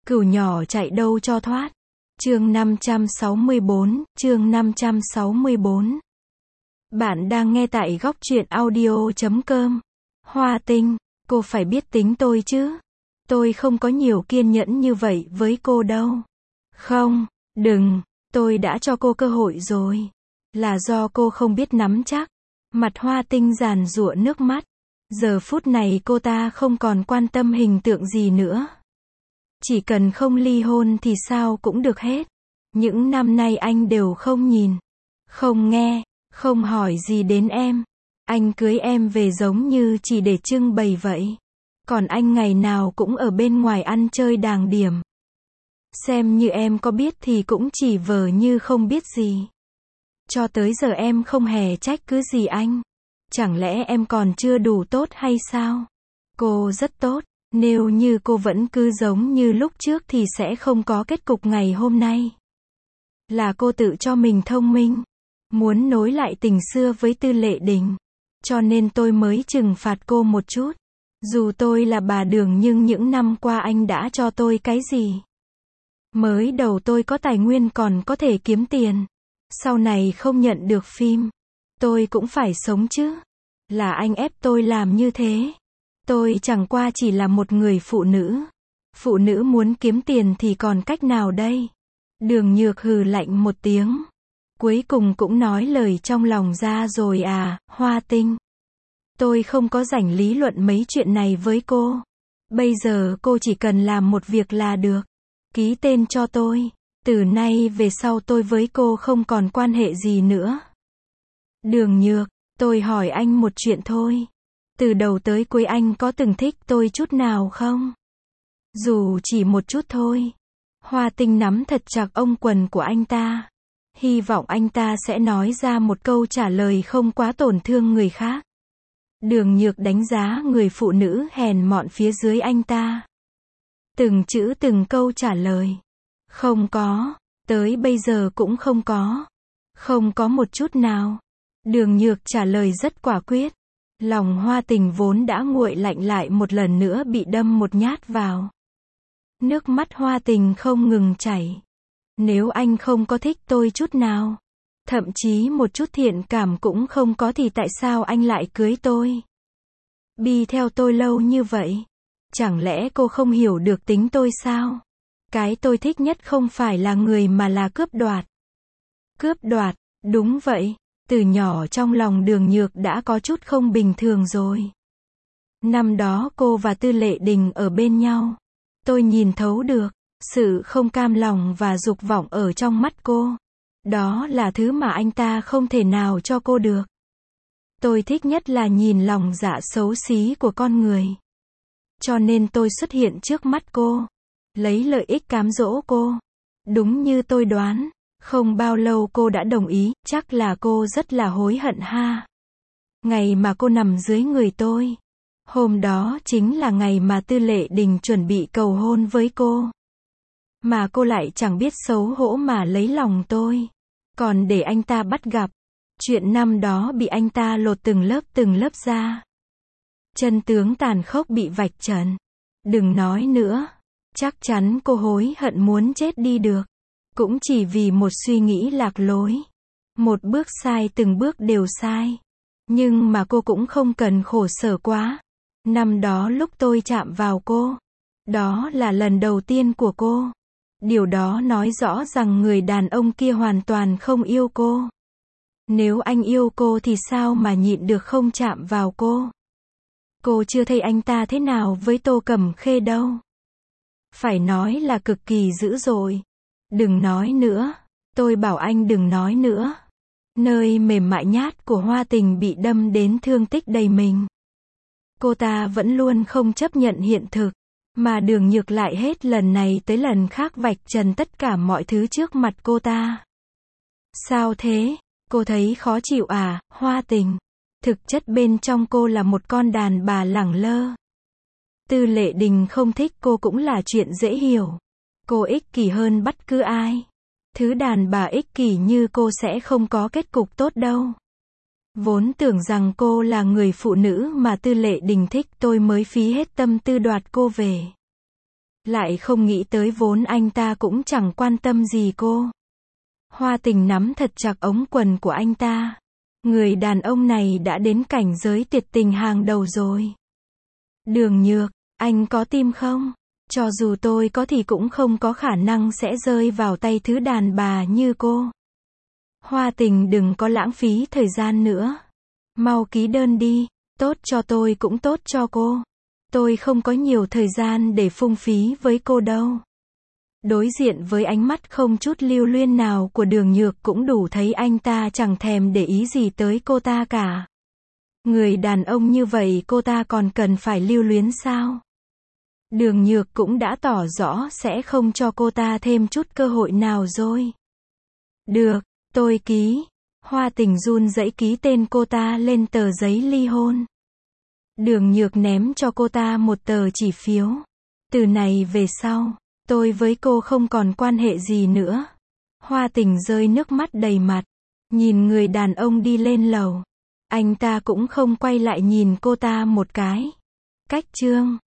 Cừu nhỏ chạy đâu cho thoát. Chương 564, chương 564. Bạn đang nghe tại góc truyện audio.com. Hoa Tinh, cô phải biết tính tôi chứ. Tôi không có nhiều kiên nhẫn như vậy với cô đâu. Không, đừng, tôi đã cho cô cơ hội rồi. Là do cô không biết nắm chắc. Mặt Hoa Tinh giàn giụa nước mắt. Giờ phút này cô ta không còn quan tâm hình tượng gì nữa. Chỉ cần không ly hôn thì sao cũng được hết. Những năm nay anh đều không nhìn, không nghe, không hỏi gì đến em. Anh cưới em về giống như chỉ để trưng bày vậy. Còn anh ngày nào cũng ở bên ngoài ăn chơi đàng điềm. Xem như em có biết thì cũng chỉ vờ như không biết gì. Cho tới giờ em không hề trách cứ gì anh. Chẳng lẽ em còn chưa đủ tốt hay sao? Cô rất tốt. Nếu như cô vẫn cứ giống như lúc trước thì sẽ không có kết cục ngày hôm nay. Là cô tự cho mình thông minh, muốn nối lại tình xưa với Tư Lệ Đình. Cho nên tôi mới trừng phạt cô một chút. Dù tôi là bà Đường nhưng những năm qua anh đã cho tôi cái gì? Mới đầu tôi có tài nguyên còn có thể kiếm tiền. Sau này không nhận được phim. Tôi cũng phải sống chứ. Là anh ép tôi làm như thế. Tôi chẳng qua chỉ là một người phụ nữ. Phụ nữ muốn kiếm tiền thì còn cách nào đây? Đường Nhược hừ lạnh một tiếng. Cuối cùng cũng nói lời trong lòng ra rồi à, Hoa Tinh. Tôi không có rảnh lý luận mấy chuyện này với cô. Bây giờ cô chỉ cần làm một việc là được. Ký tên cho tôi. Từ nay về sau tôi với cô không còn quan hệ gì nữa. Đường Nhược, tôi hỏi anh một chuyện thôi. Từ đầu tới cuối anh có từng thích tôi chút nào không? Dù chỉ một chút thôi. Hoa Tinh nắm thật chặt ống quần của anh ta. Hy vọng anh ta sẽ nói ra một câu trả lời không quá tổn thương người khác. Đường Nhược đánh giá người phụ nữ hèn mọn phía dưới anh ta. Từng chữ từng câu trả lời. Không có, tới bây giờ cũng không có. Không có một chút nào. Đường Nhược trả lời rất quả quyết. Lòng Hoa Tình vốn đã nguội lạnh lại một lần nữa bị đâm một nhát vào. Nước mắt Hoa Tình không ngừng chảy. Nếu anh không có thích tôi chút nào, thậm chí một chút thiện cảm cũng không có thì tại sao anh lại cưới tôi? Đi theo tôi lâu như vậy. Chẳng lẽ cô không hiểu được tính tôi sao? Cái tôi thích nhất không phải là người mà là cướp đoạt. Cướp đoạt, đúng vậy. Từ nhỏ trong lòng Đường Nhược đã có chút không bình thường rồi. Năm đó cô và Tư Lệ Đình ở bên nhau. Tôi nhìn thấu được sự không cam lòng và dục vọng ở trong mắt cô. Đó là thứ mà anh ta không thể nào cho cô được. Tôi thích nhất là nhìn lòng dạ xấu xí của con người. Cho nên tôi xuất hiện trước mắt cô. Lấy lợi ích cám dỗ cô. Đúng như tôi đoán. Không bao lâu cô đã đồng ý, chắc là cô rất là hối hận ha. Ngày mà cô nằm dưới người tôi. Hôm đó chính là ngày mà Tư Lệ Đình chuẩn bị cầu hôn với cô. Mà cô lại chẳng biết xấu hổ mà lấy lòng tôi. Còn để anh ta bắt gặp. Chuyện năm đó bị anh ta lột từng lớp ra. Chân tướng tàn khốc bị vạch trần. Đừng nói nữa. Chắc chắn cô hối hận muốn chết đi được. Cũng chỉ vì một suy nghĩ lạc lối. Một bước sai từng bước đều sai. Nhưng mà cô cũng không cần khổ sở quá. Năm đó lúc tôi chạm vào cô. Đó là lần đầu tiên của cô. Điều đó nói rõ rằng người đàn ông kia hoàn toàn không yêu cô. Nếu anh yêu cô thì sao mà nhịn được không chạm vào cô? Cô chưa thấy anh ta thế nào với Tô Cẩm Khê đâu. Phải nói là cực kỳ dữ dội. Đừng nói nữa. Tôi bảo anh đừng nói nữa. Nơi mềm mại nhát của Hoa Tình bị đâm đến thương tích đầy mình. Cô ta vẫn luôn không chấp nhận hiện thực. Mà Đường Nhược lại hết lần này tới lần khác vạch trần tất cả mọi thứ trước mặt cô ta. Sao thế? Cô thấy khó chịu à, Hoa Tình? Thực chất bên trong cô là một con đàn bà lẳng lơ. Tư Lệ Đình không thích cô cũng là chuyện dễ hiểu. Cô ích kỷ hơn bất cứ ai. Thứ đàn bà ích kỷ như cô sẽ không có kết cục tốt đâu. Vốn tưởng rằng cô là người phụ nữ mà Tư Lệ Đình thích tôi mới phí hết tâm tư đoạt cô về. Lại không nghĩ tới vốn anh ta cũng chẳng quan tâm gì cô. Hoa Tình nắm thật chặt ống quần của anh ta. Người đàn ông này đã đến cảnh giới tuyệt tình hàng đầu rồi. Đường Nhược, anh có tim không? Cho dù tôi có thì cũng không có khả năng sẽ rơi vào tay thứ đàn bà như cô. Hoa Tình đừng có lãng phí thời gian nữa. Mau ký đơn đi, tốt cho tôi cũng tốt cho cô. Tôi không có nhiều thời gian để phung phí với cô đâu. Đối diện với ánh mắt không chút lưu luyến nào của Đường Nhược cũng đủ thấy anh ta chẳng thèm để ý gì tới cô ta cả. Người đàn ông như vậy cô ta còn cần phải lưu luyến sao? Đường Nhược cũng đã tỏ rõ sẽ không cho cô ta thêm chút cơ hội nào rồi. Được, tôi ký. Hoa Tình run rẩy ký tên cô ta lên tờ giấy ly hôn. Đường Nhược ném cho cô ta một tờ chỉ phiếu. Từ này về sau, tôi với cô không còn quan hệ gì nữa. Hoa Tình rơi nước mắt đầy mặt. Nhìn người đàn ông đi lên lầu. Anh ta cũng không quay lại nhìn cô ta một cái. Cách chương